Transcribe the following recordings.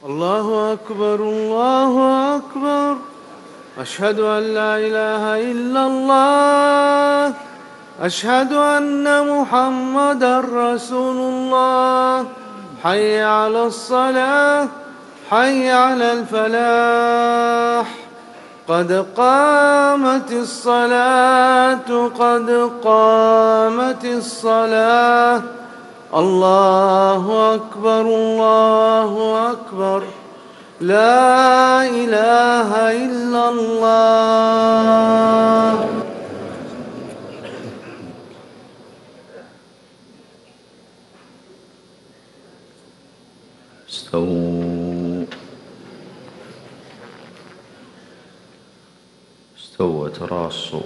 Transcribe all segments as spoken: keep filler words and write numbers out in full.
الله أكبر الله أكبر. أشهد أن لا إله إلا الله. أشهد أن محمدًا رسول الله. حي على الصلاة حي على الفلاح. قد قامت الصلاة قد قامت الصلاة. الله أكبر الله أكبر. لا إله إلا الله. استووا استووا تراصوا.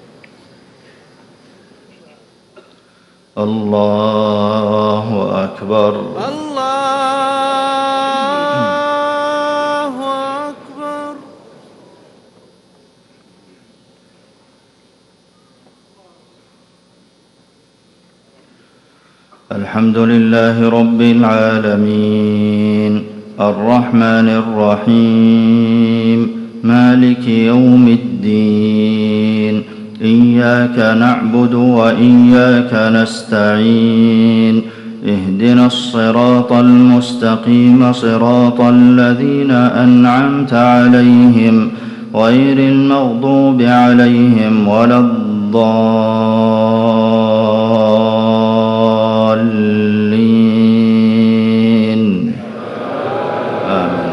الله أكبر الله أكبر. الحمد لله رب العالمين الرحمن الرحيم مالك يوم الدين. إياك نعبد وإياك نستعين. اهدنا الصراط المستقيم صراط الذين أنعمت عليهم غير المغضوب عليهم ولا الضالين. آمين.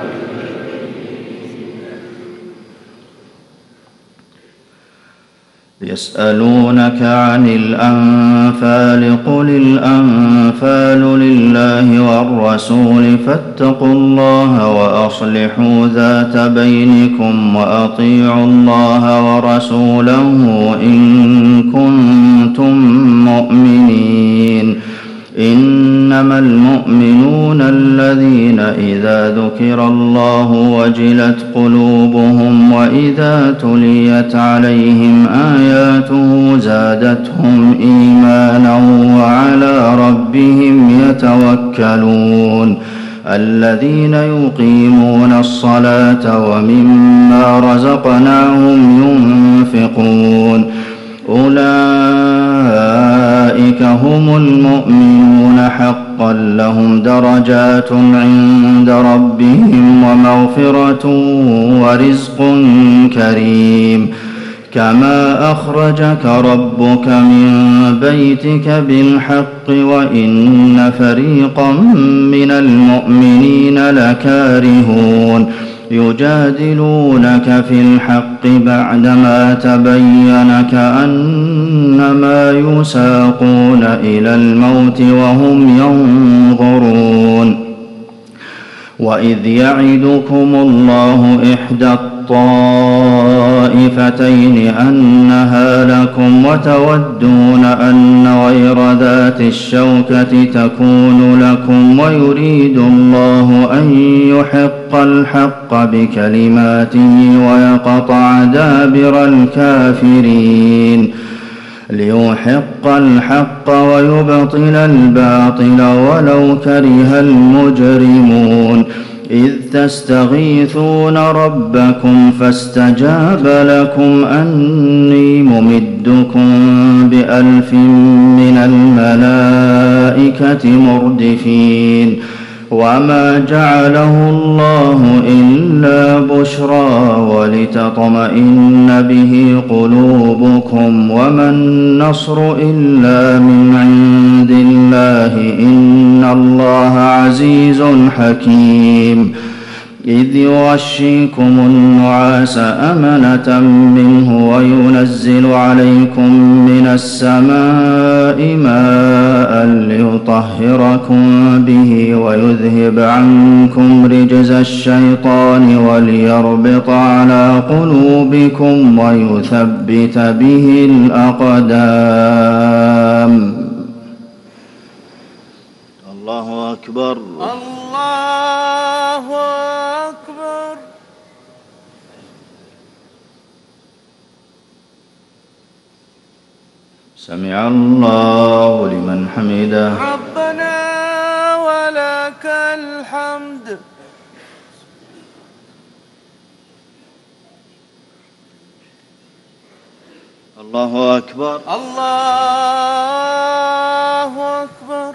يسألونك عن الأنفال قل الأنفال لله والرسول فاتقوا الله وأصلحوا ذات بينكم وأطيعوا الله ورسوله إن كنتم مؤمنين. إنما المؤمنون الذين إذا ذكر الله وجلت قلوبهم وإذا تليت عليهم آياته زادتهم إيمانا وعلى ربهم يتوكلون. الذين يقيمون الصلاة ومما رزقناهم ينفقون أولئك هم المؤمنون حقا لهم درجات عند ربهم ومغفرة ورزق كريم. كما أخرجك ربك من بيتك بالحق وإن فريقا من المؤمنين لكارهون. يجادلونك في الحق بعدما تبين كأنما يساقون إلى الموت وهم ينظرون. وإذ يعدكم الله إحدى الطائفتين أنها لكم وتودون أن غير ذات الشوكة تكون لكم ويريد الله أن يحق الحق بكلماته ويقطع دابر الكافرين. ليحق الحق ويبطل الباطل ولو كره المجرمون. إذ تستغيثون ربكم فاستجاب لكم أني ممدكم بألف من الملائكة مردفين. وما جعله الله إلا بشرى ولتطمئن به قلوبكم وما النصر إلا من عند الله إن الله عزيز حكيم. إذ يغشيكم النعاس أمنة منه وينزل عليكم من السماء ماء ليطهركم به ويذهب عنكم رجز الشيطان وليربط على قلوبكم ويثبت به الأقدام. الله أكبر الله أكبر. سمع الله لمن حمده. ربنا ولك الحمد. الله أكبر. الله أكبر.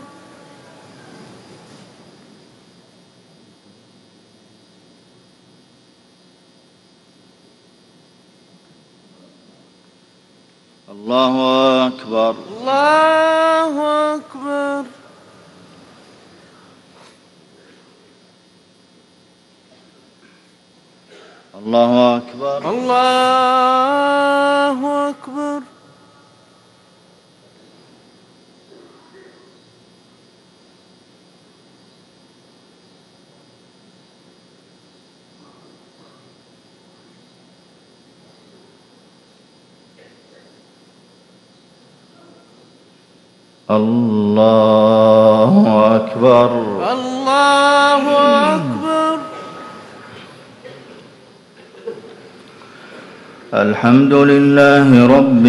الله أكبر. الله أكبر. الله أكبر. الله أكبر. الله أكبر. الله أكبر. الحمد لله رب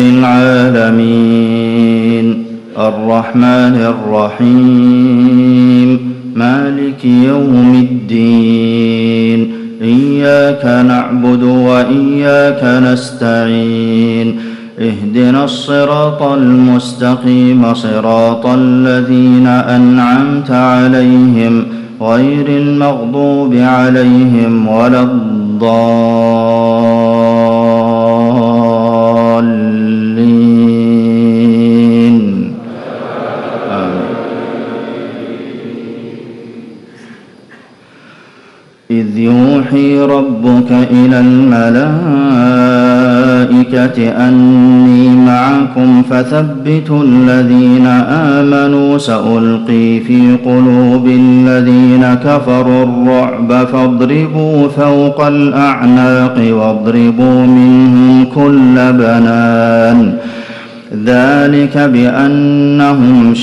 العالمين الرحمن الرحيم مالك يوم الدين إياك نعبد وإياك نستعين اهدنا الصراط المستقيم صراط الذين أنعمت عليهم غير المغضوب عليهم ولا الضالين آمين. إذ يوحي ربك إلى الملائكة أني معكم فثبتوا الذين آمنوا سألقي في قلوب الذين كفروا الرعب فاضربوا فوق الأعناق واضربوا منهم كل بنان ذلك بأنهم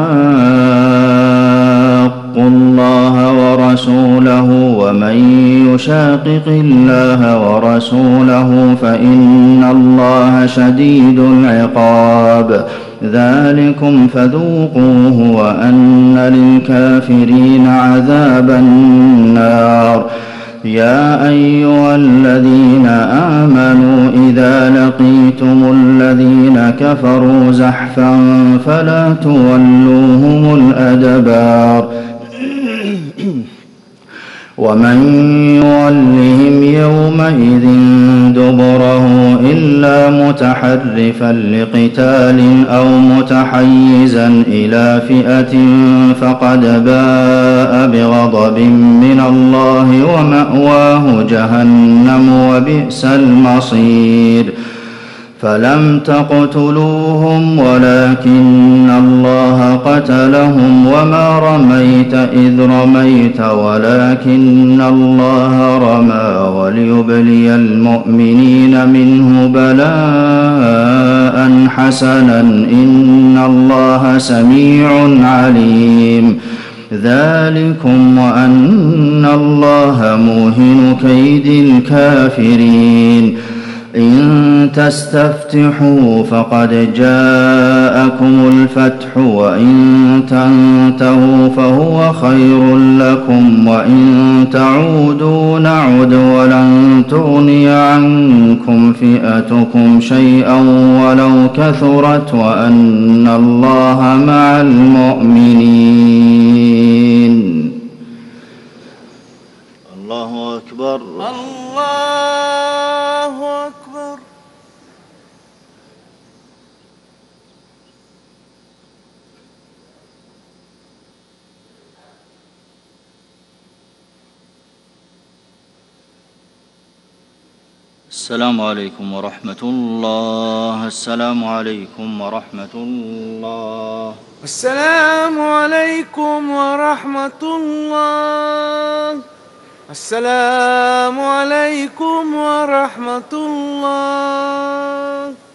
شاقوا الله ورسوله ومن يشاقق الله ورسوله فإن الله شديد العقاب ذلكم فذوقوه وأن للكافرين عذاب النار يا أيها الذين آمنوا إذا لقيتم الذين كفروا زحفا فلا تولوهم الأدبار ومن يولهم يومئذ دبره إلا متحرفا لقتال أو متحيزا إلى فئة فقد باء بغضب من الله ومأواه جهنم وبئس المصير فلم تقتلوهم ولكن الله قتلهم وما رميت إذ رميت ولكن الله رمى وليبلي المؤمنين منه بلاء حسنا إن الله سميع عليم ذلكم وأن الله موهن كيد الكافرين إن تستفتحوا فقد جاءكم الفتح وإن تنتهوا فهو خير لكم وإن تعودوا نعد ولن تغني عنكم فئتكم شيئا ولو كثرت وأن الله مع المؤمنين. الله أكبر. الله أكبر. السلام عليكم ورحمة الله. السلام عليكم ورحمة الله. السلام عليكم ورحمة الله. السلام عليكم ورحمة الله.